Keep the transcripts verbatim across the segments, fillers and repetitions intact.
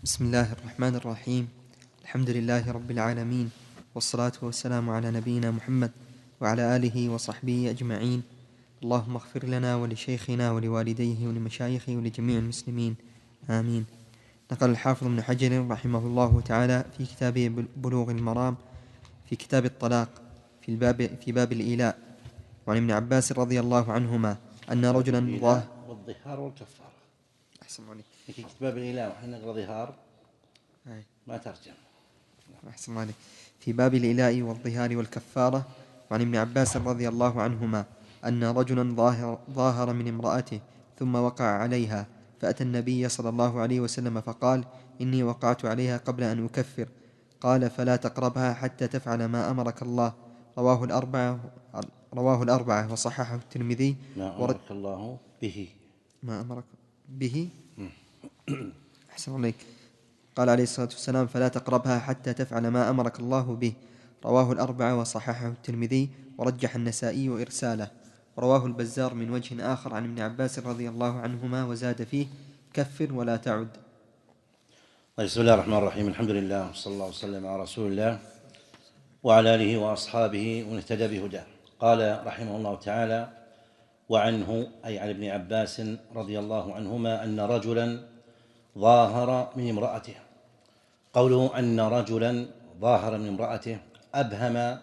بسم الله الرحمن الرحيم. الحمد لله رب العالمين، والصلاة والسلام على نبينا محمد وعلى آله وصحبه أجمعين. اللهم اغفر لنا ولشيخنا ولوالديه ولمشايخه ولجميع المسلمين، آمين. نقل الحافظ ابن حجر رحمه الله تعالى في كتابه بلوغ المرام في كتاب الطلاق في الباب في باب الإيلاء، وعن ابن عباس رضي الله عنهما أن رجلا ظاهر والظهار والكفارة. أحسن عليك في كتاب الإله وحين نقرأ ظهار هاي. ما ترجم. أحسن عليك. في باب الإيلاء والظهار والكفارة، وعن ابن عباس رضي الله عنهما أن رجلا ظاهر, ظاهر من امرأته ثم وقع عليها، فأتى النبي صلى الله عليه وسلم فقال: إني وقعت عليها قبل أن أكفر. قال: فلا تقربها حتى تفعل ما أمرك الله. رواه الأربعة رواه الأربعة وصححه الترمذي. ما أمرك الله به ما أمرك به أحسن عليك. قال عليه الصلاة والسلام: فلا تقربها حتى تفعل ما أمرك الله به. رواه الأربعة وصححه الترمذي، ورجح النسائي إرساله. رواه البزار من وجه آخر عن ابن عباس رضي الله عنهما وزاد فيه: كفر ولا تعد. بسم الله الرحمن الرحيم. الحمد لله وصلى الله وسلم على رسول الله وعلى آله وأصحابه ومن اهتدى بهداه. قال رحمه الله تعالى: وعنه أي عن ابن عباس رضي الله عنهما أن رجلا ظاهر من امرأته. قوله أن رجلا ظاهر من امرأته أبهم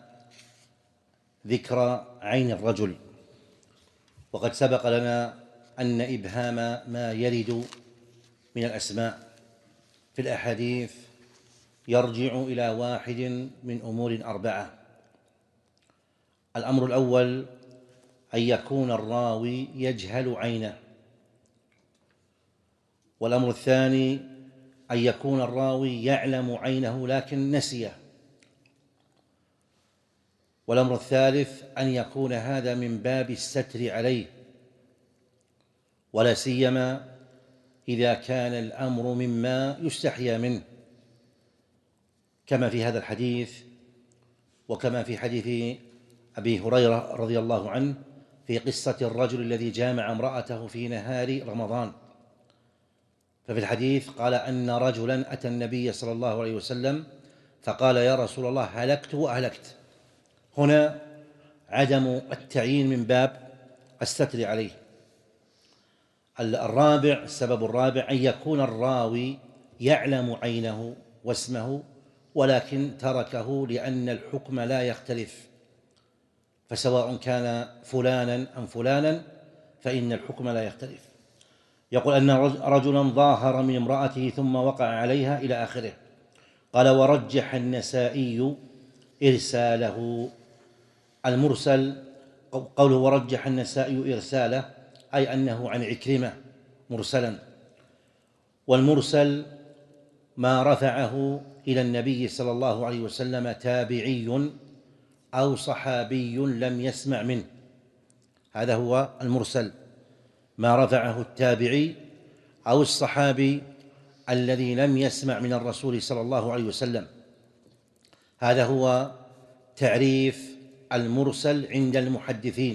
ذكر عين الرجل، وقد سبق لنا أن إبهام ما يرد من الأسماء في الأحاديث يرجع إلى واحد من أمور أربعة. الأمر الأول أن يكون الراوي يجهل عينه، والأمر الثاني أن يكون الراوي يعلم عينه لكن نسيه، والأمر الثالث أن يكون هذا من باب الستر عليه، ولا سيما إذا كان الأمر مما يستحيا منه، كما في هذا الحديث وكما في حديث أبي هريرة رضي الله عنه في قصة الرجل الذي جامع امرأته في نهار رمضان. ففي الحديث قال أن رجلا أتى النبي صلى الله عليه وسلم فقال: يا رسول الله، هلكت وأهلكت. هنا عدم التعيين من باب الستر عليه. الرابع السبب الرابع أن يكون الراوي يعلم عينه واسمه ولكن تركه لأن الحكم لا يختلف، فسواء كان فلانا أم فلانا فإن الحكم لا يختلف. يقول أن رجلا ظاهر من امرأته ثم وقع عليها إلى آخره. قال: ورجح النسائي إرساله. المرسل قوله ورجح النسائي إرساله أي أنه عن عكرمة مرسلا، والمرسل ما رفعه إلى النبي صلى الله عليه وسلم تابعي أو صحابي لم يسمع منه، هذا هو المرسل، ما رفعه التابعي أو الصحابي الذي لم يسمع من الرسول صلى الله عليه وسلم. هذا هو تعريف المرسل عند المحدثين.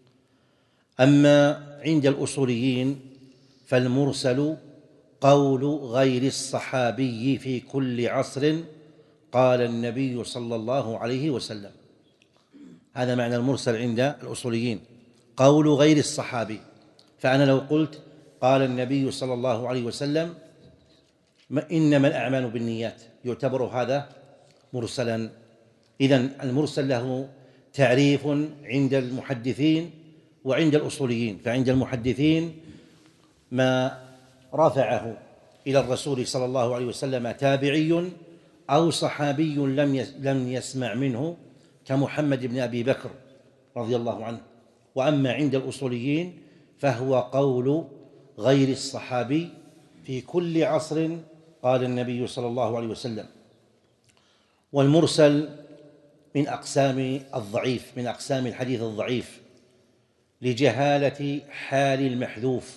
أما عند الأصوليين فالمرسل قول غير الصحابي في كل عصر قال النبي صلى الله عليه وسلم. هذا معنى المرسل عند الأصوليين، قول غير الصحابي. فأنا لو قلت قال النبي صلى الله عليه وسلم إنما الأعمال بالنيات يعتبر هذا مرسلا. إذن المرسل له تعريف عند المحدثين وعند الأصوليين. فعند المحدثين ما رفعه إلى الرسول صلى الله عليه وسلم تابعي أو صحابي لم يسمع منه كمحمد بن أبي بكر رضي الله عنه. وأما عند الأصوليين فهو قول غير الصحابي في كل عصر قال النبي صلى الله عليه وسلم. والمرسل من أقسام الضعيف، من أقسام الحديث الضعيف، لجهالة حال المحذوف.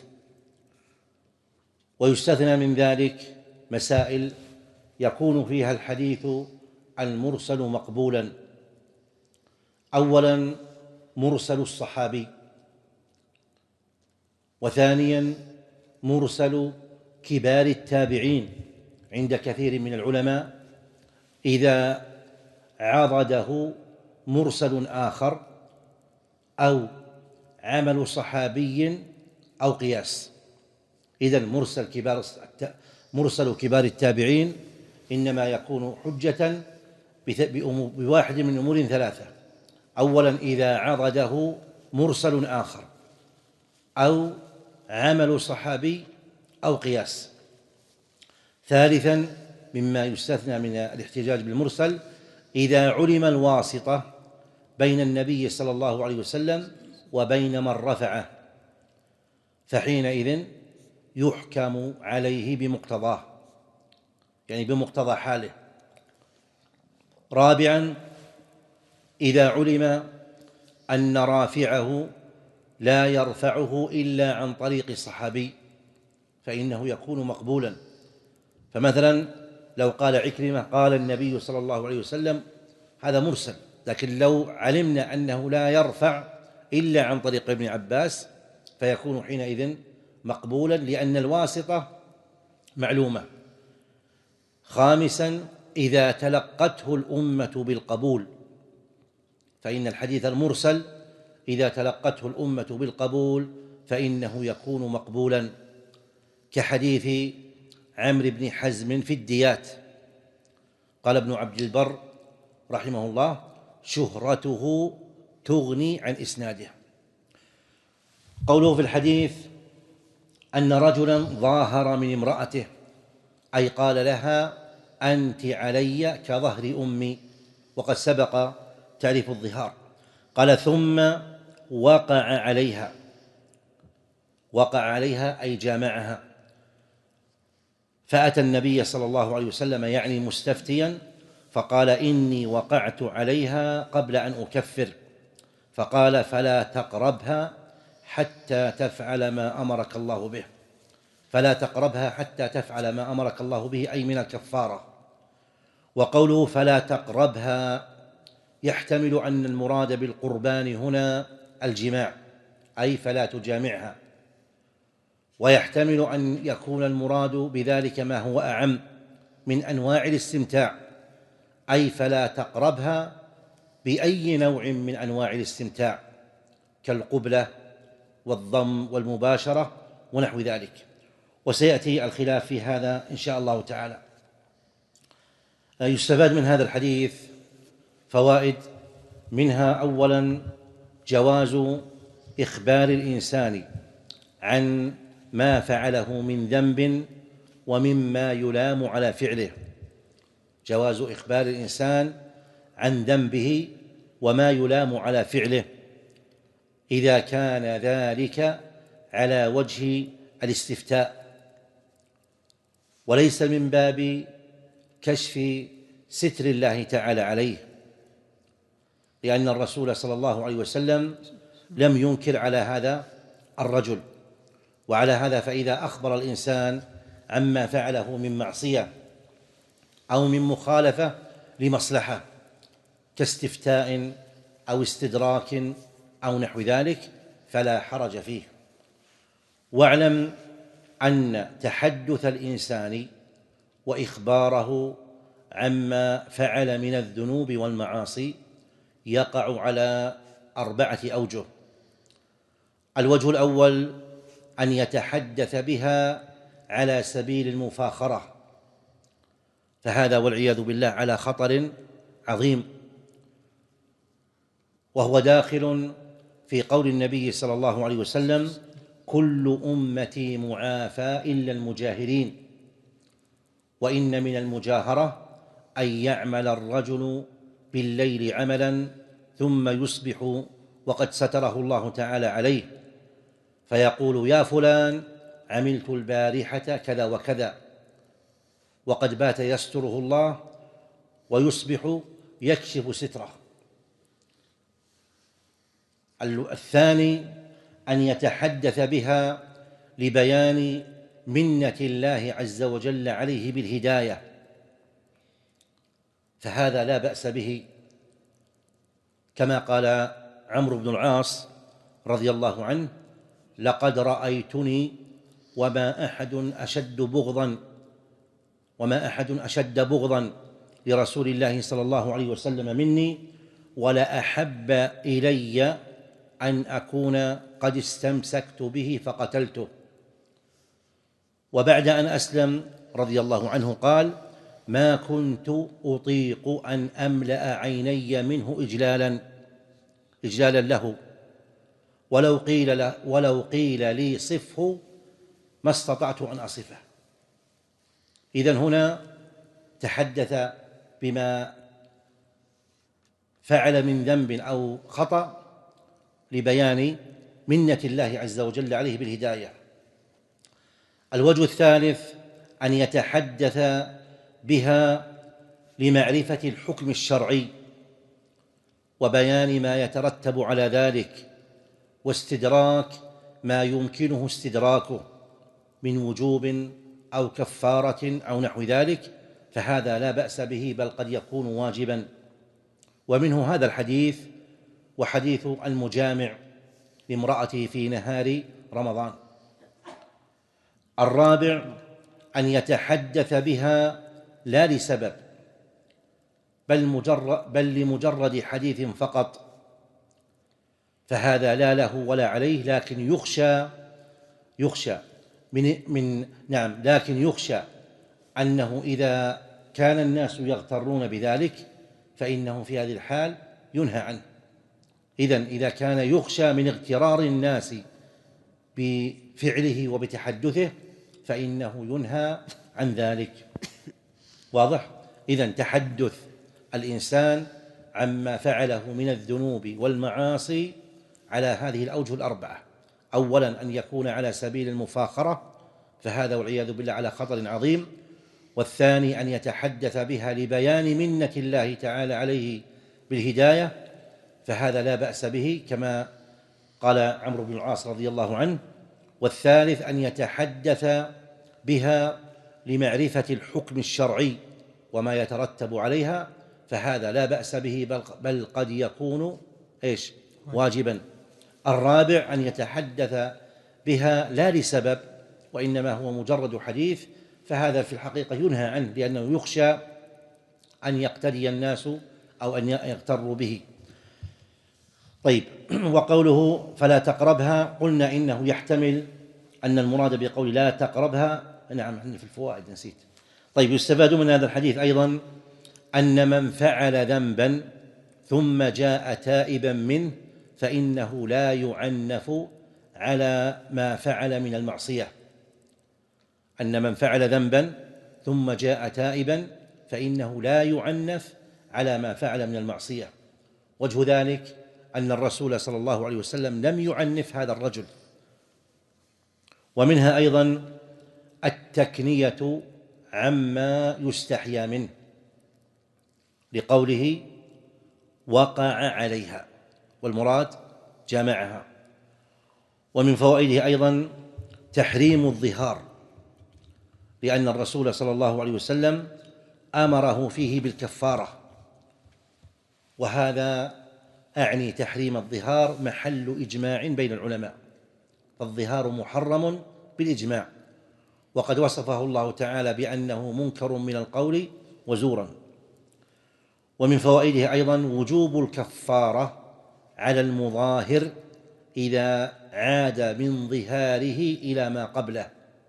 ويستثنى من ذلك مسائل يكون فيها الحديث المرسل مقبولا. أولا مرسل الصحابي، وثانيا مرسل كبار التابعين عند كثير من العلماء إذا عضده مرسل آخر أو عمل صحابي أو قياس. إذن مرسل كبار مرسل كبار التابعين إنما يكون حجة بواحد من أمور ثلاثة: أولا إذا عضده مرسل آخر أو عمل صحابي أو قياس. ثالثا مما يستثنى من الاحتجاج بالمرسل إذا علم الواسطة بين النبي صلى الله عليه وسلم وبين من رفعه، فحينئذ يحكم عليه بمقتضاه، يعني بمقتضى حاله. رابعا إذا علم أن رافعه لا يرفعه إلا عن طريق الصحابي فإنه يكون مقبولا. فمثلا لو قال عكرمة قال النبي صلى الله عليه وسلم، هذا مرسل، لكن لو علمنا أنه لا يرفع إلا عن طريق ابن عباس فيكون حينئذ مقبولا لأن الواسطة معلومة. خامسا إذا تلقته الأمة بالقبول، فإن الحديث المرسل إذا تلقته الأمة بالقبول فإنه يكون مقبولا، كحديث عمرو بن حزم في الديات. قال ابن عبد البر رحمه الله: شهرته تغني عن إسناده. قوله في الحديث أن رجلا ظاهر من امرأته، أي قال لها: أنت علي كظهر أمي، وقد سبق تعريف الظهار. قال: ثم وقع عليها، وقع عليها أي جامعها، فأتى النبي صلى الله عليه وسلم يعني مستفتيا فقال: إني وقعت عليها قبل أن أكفر. فقال: فلا تقربها حتى تفعل ما أمرك الله به، فلا تقربها حتى تفعل ما أمرك الله به، أي من الكفارة. وقوله فلا تقربها يحتمل أن المراد بالقربان هنا الجماع، أي فلا تجامعها، ويحتمل أن يكون المراد بذلك ما هو أعم من أنواع الاستمتاع، أي فلا تقربها بأي نوع من أنواع الاستمتاع كالقبلة والضم والمباشرة ونحو ذلك، وسيأتي الخلاف في هذا إن شاء الله تعالى. يستفاد من هذا الحديث فوائد، منها أولا جواز إخبار الإنسان عن ما فعله من ذنب ومما يلام على فعله، جواز إخبار الإنسان عن ذنبه وما يلام على فعله إذا كان ذلك على وجه الاستفتاء، وليس من باب كشف ستر الله تعالى عليه، لأن الرسول صلى الله عليه وسلم لم ينكر على هذا الرجل. وعلى هذا فإذا أخبر الإنسان عما فعله من معصية أو من مخالفة لمصلحة كاستفتاء أو استدراك أو نحو ذلك فلا حرج فيه. واعلم أن تحدث الإنسان وإخباره عما فعل من الذنوب والمعاصي يقع على أربعة أوجه. الوجه الأول أن يتحدث بها على سبيل المفاخرة، فهذا والعياذ بالله على خطر عظيم، وهو داخل في قول النبي صلى الله عليه وسلم: كل أمتي معافى إلا المجاهرين. وإن من المجاهرة أن يعمل الرجل بالليل عملا ثم يصبح وقد ستره الله تعالى عليه فيقول: يا فلان عملت البارحة كذا وكذا، وقد بات يستره الله ويصبح يكشف ستره. الثاني أن يتحدث بها لبيان منة الله عز وجل عليه بالهداية، فهذا لا بأس به، كما قال عمرو بن العاص رضي الله عنه: لقد رأيتني وما أحد أشد بغضا وما أحد أشد بغضا لرسول الله صلى الله عليه وسلم مني، ولا أحب إلي أن أكون قد استمسكت به فقتلته. وبعد أن أسلم رضي الله عنه قال: ما كنت أطيق أن أملأ عيني منه إجلالا إجلالا له، ولو قيل له ولو قيل لي صفه ما استطعت أن أصفه. إذن هنا تحدث بما فعل من ذنب أو خطأ لبيان منة الله عز وجل عليه بالهداية. الوجه الثالث أن يتحدث بها لمعرفة الحكم الشرعي وبيان ما يترتب على ذلك، واستدراك ما يمكنه استدراكه من وجوب أو كفارة أو نحو ذلك، فهذا لا بأس به، بل قد يكون واجبا. ومنه هذا الحديث وحديث المجامع لامرأته في نهار رمضان. الرابع أن يتحدث بها لا لسبب، بل, مجرد بل لمجرد حديث فقط، فهذا لا له ولا عليه، لكن يخشى يخشى من, من نعم لكن يخشى أنه إذا كان الناس يغترون بذلك فإنه في هذه الحال ينهى عنه. إذن إذا كان يخشى من اغترار الناس بفعله وبتحدثه فإنه ينهى عن ذلك. واضح؟ إذن تحدث الإنسان عما فعله من الذنوب والمعاصي على هذه الأوجه الأربعة: أولا أن يكون على سبيل المفاخرة، فهذا والعياذ بالله على خطر عظيم. والثاني أن يتحدث بها لبيان منة الله تعالى عليه بالهداية، فهذا لا بأس به كما قال عمرو بن العاص رضي الله عنه. والثالث أن يتحدث بها لمعرفة الحكم الشرعي وما يترتب عليها، فهذا لا بأس به، بل قد يكون إيش؟ واجبا. الرابع أن يتحدث بها لا لسبب، وإنما هو مجرد حديث، فهذا في الحقيقة ينهى عنه، لأنه يخشى أن يقتدي الناس أو أن يغتروا به. طيب، وقوله فلا تقربها، قلنا إنه يحتمل أن المراد بقول لا تقربها، نعم في الفوائد نسيت. طيب، يستفاد من هذا الحديث أيضا أن من فعل ذنبا ثم جاء تائبا منه فإنه لا يعنف على ما فعل من المعصية. أن من فعل ذنبا ثم جاء تائبا فإنه لا يعنف على ما فعل من المعصية. وجه ذلك أن الرسول صلى الله عليه وسلم لم يعنف هذا الرجل. ومنها أيضا التكنية عما يستحيا منه، لقوله وقع عليها، والمراد جامعها. ومن فوائده أيضا تحريم الظهار، لأن الرسول صلى الله عليه وسلم أمره فيه بالكفارة، وهذا أعني تحريم الظهار محل إجماع بين العلماء، فالظهار محرم بالإجماع، وقد وصفه الله تعالى بأنه منكر من القول وزورا. ومن فوائده أيضا وجوب الكفارة على المظاهر إذا عاد من ظهاره إلى ما قبله،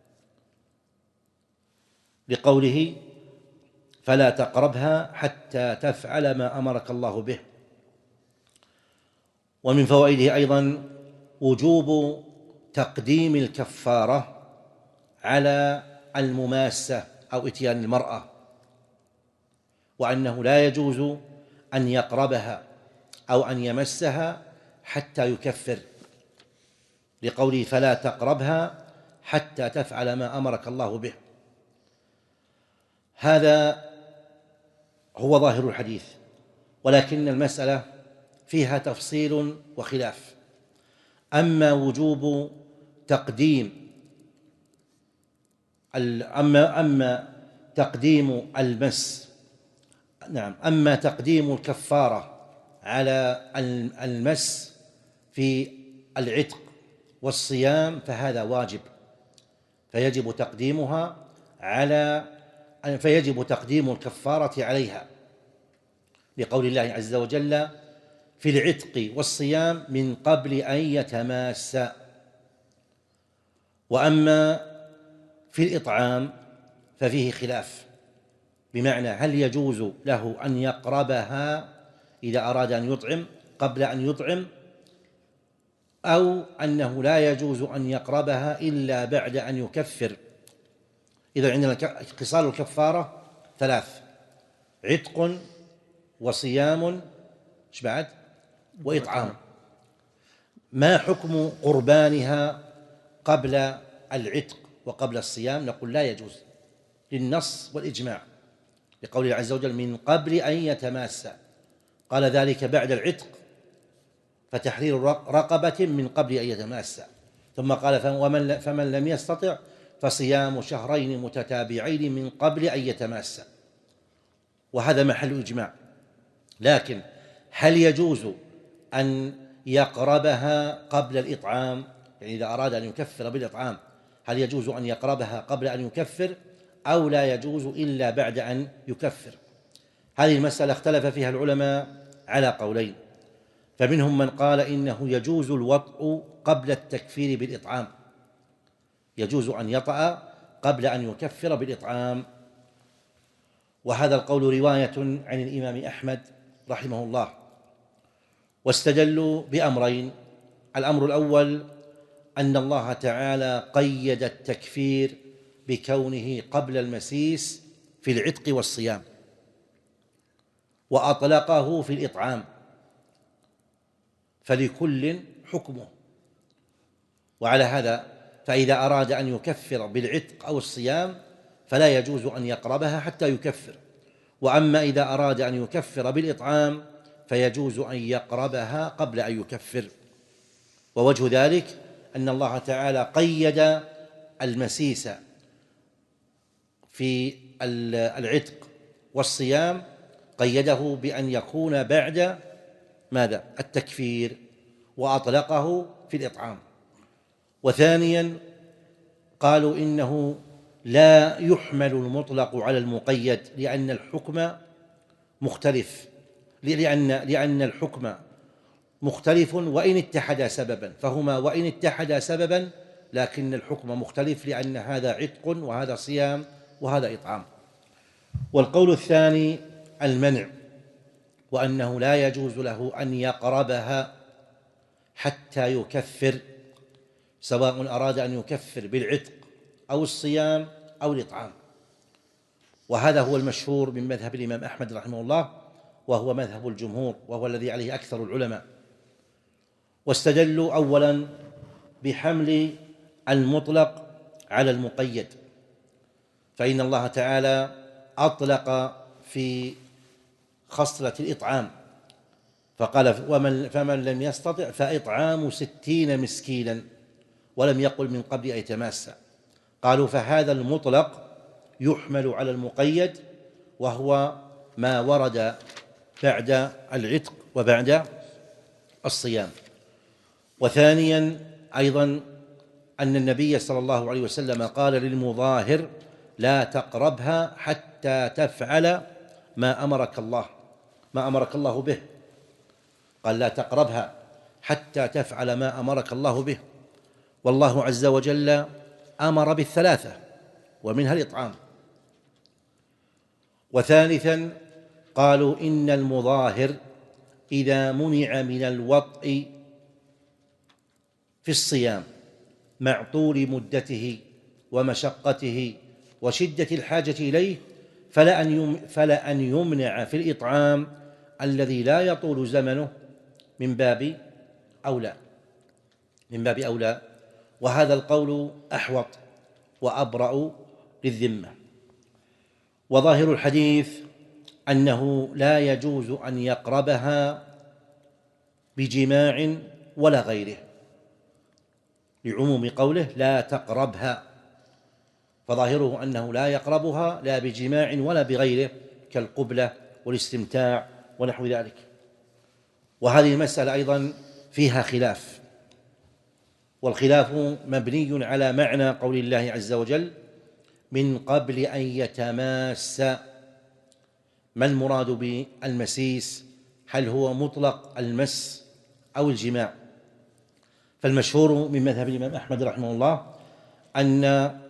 لقوله فلا تقربها حتى تفعل ما أمرك الله به. ومن فوائده أيضا وجوب تقديم الكفارة على المماسة أو إتيان المرأة، وأنه لا يجوز أن يقربها أو أن يمسها حتى يكفر، لقوله فلا تقربها حتى تفعل ما أمرك الله به. هذا هو ظاهر الحديث، ولكن المسألة فيها تفصيل وخلاف. أما وجوب تقديم أما أما تقديم المس نعم أما تقديم الكفارة على المس في العتق والصيام فهذا واجب، فيجب تقديمها على فيجب تقديم الكفارة عليها، لقول الله عز وجل في العتق والصيام من قبل أن يتماسا. وأما في الإطعام ففيه خلاف، بمعنى هل يجوز له أن يقربها إذا أراد أن يطعم قبل أن يطعم، أو أنه لا يجوز أن يقربها إلا بعد أن يكفر. إذا عندنا خصال الكفارة ثلاث: عتق وصيام إيش بعد وإطعام. ما حكم قربانها قبل العتق وقبل الصيام؟ نقول لا يجوز للنص والإجماع، لقول الله عز وجل من قبل أن يتماسا، قال ذلك بعد العتق، فتحرير رقبة من قبل أن يتماسا، ثم قال فمن لم يستطع فصيام شهرين متتابعين من قبل أن يتماسا، وهذا محل إجماع. لكن هل يجوز أن يقربها قبل الإطعام؟ يعني إذا أراد أن يكفر بالإطعام هل يجوز أن يقربها قبل أن يكفر أو لا يجوز إلا بعد أن يكفر؟ هذه المسألة اختلف فيها العلماء على قولين، فمنهم من قال إنه يجوز الوطء قبل التكفير بالإطعام، يجوز أن يطأ قبل أن يكفر بالإطعام، وهذا القول رواية عن الإمام أحمد رحمه الله. واستدلوا بأمرين: الأمر الأول أن الله تعالى قيد التكفير بكونه قبل المسيس في العتق والصيام، وأطلقه في الإطعام، فلكل حكمه. وعلى هذا فإذا أراد أن يكفر بالعتق أو الصيام فلا يجوز أن يقربها حتى يكفر، وأما إذا أراد أن يكفر بالإطعام فيجوز أن يقربها قبل أن يكفر. ووجه ذلك أن الله تعالى قيد المسيس في العتق والصيام، قيده بأن يكون بعد ماذا؟ التكفير، وأطلقه في الإطعام. وثانيا قالوا إنه لا يحمل المطلق على المقيد، لأن الحكم مختلف، لأن لأن الحكم مختلف وإن اتحدا سببا، فهما وإن اتحدا سببا لكن الحكم مختلف، لأن هذا عتق وهذا صيام وهذا إطعام. والقول الثاني المنع، وأنه لا يجوز له أن يقربها حتى يكفر، سواء أراد أن يكفر بالعتق أو الصيام أو الإطعام. وهذا هو المشهور من مذهب الإمام أحمد رحمه الله، وهو مذهب الجمهور، وهو الذي عليه أكثر العلماء. واستدلوا أولا بحمل المطلق على المقيد، فإن الله تعالى أطلق في خصلة الإطعام فقال ومن فمن لم يستطع فإطعام ستين مسكينا، ولم يقل من قبل أن يتماسا. قالوا فهذا المطلق يحمل على المقيد، وهو ما ورد بعد العتق وبعد الصيام. وثانيا أيضا أن النبي صلى الله عليه وسلم قال للمظاهر لا تقربها حتى تفعل ما أمرك الله ما أمرك الله به، قال لا تقربها حتى تفعل ما أمرك الله به. والله عز وجل أمر بالثلاثة ومنها الإطعام. وثالثا قالوا إن المظاهر إذا منع من الوطء في الصيام مع طول مدته ومشقته وشدة الحاجة إليه فلا أن يمنع في الإطعام الذي لا يطول زمنه من باب أولى من باب أولى وهذا القول أحوط وأبرأ للذمة. وظاهر الحديث أنه لا يجوز أن يقربها بجماع ولا غيره، لعموم قوله لا تقربها، فظاهره أنه لا يقربها لا بجماع ولا بغيره كالقبلة والاستمتاع ونحو ذلك. وهذه المسألة أيضا فيها خلاف، والخلاف مبني على معنى قول الله عز وجل من قبل أن يتماس. ما المراد بالمسيس؟ هل هو مطلق المس أو الجماع؟ فالمشهور من مذهب الإمام أحمد رحمه الله أن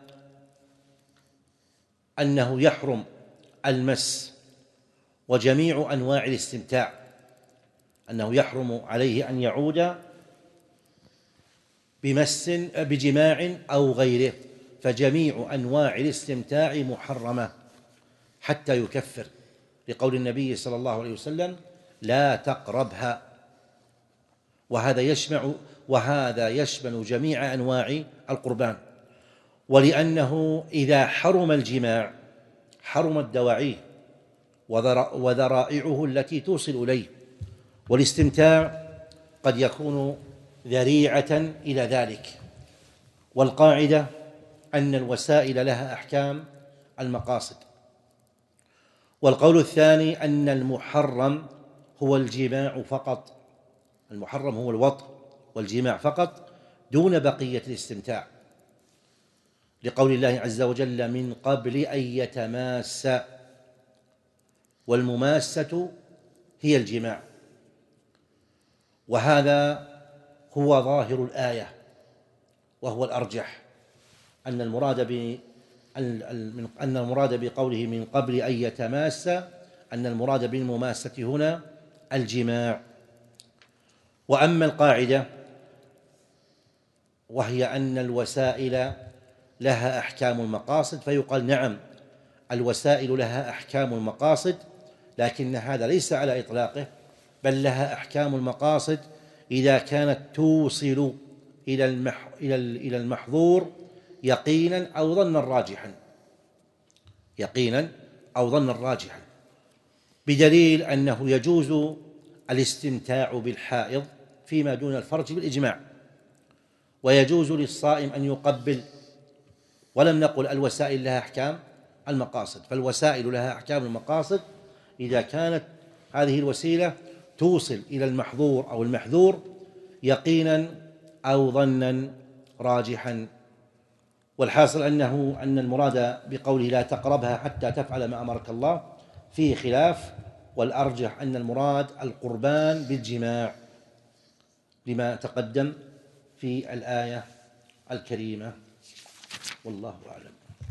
أنه يحرم المس وجميع أنواع الاستمتاع، أنه يحرم عليه أن يعود بمس بجماع أو غيره، فجميع أنواع الاستمتاع محرمة حتى يكفر، لقول النبي صلى الله عليه وسلم: لا تقربها. وهذا يشمع وهذا يشمل جميع أنواع القربان، ولأنه إذا حرم الجماع حرمت دواعيه وذرائعه التي توصل إليه، والاستمتاع قد يكون ذريعة إلى ذلك. والقاعدة أن الوسائل لها أحكام المقاصد. والقول الثاني أن المحرم هو الجماع فقط، المحرم هو الوطء والجماع فقط دون بقية الاستمتاع، لقول الله عز وجل: من قبل أن يتماس. والمماسة هي الجماع، وهذا هو ظاهر الآية، وهو الأرجح أن المراد ب أن المراد بقوله من قبل أن يتماس أن المراد بالمماسة هنا الجماع. وأما القاعدة وهي أن الوسائل لها أحكام المقاصد، فيقال نعم الوسائل لها أحكام المقاصد، لكن هذا ليس على إطلاقه، بل لها أحكام المقاصد إذا كانت توصل إلى المحظور يقينا أو ظنا راجحا، يقينا أو ظنا راجحا، بدليل أنه يجوز الاستمتاع بالحائض فيما دون الفرج بالإجماع، ويجوز للصائم أن يقبل، ولم نقل الوسائل لها أحكام المقاصد، فالوسائل لها أحكام المقاصد إذا كانت هذه الوسيلة توصل إلى المحظور أو المحذور يقينا أو ظنا راجحا. والحاصل أنه أن المراد بقوله لا تقربها حتى تفعل ما أمرك الله فيه خلاف، والأرجح أن المراد القربان بالجماع لما تقدم في الآية الكريمة، والله أعلم.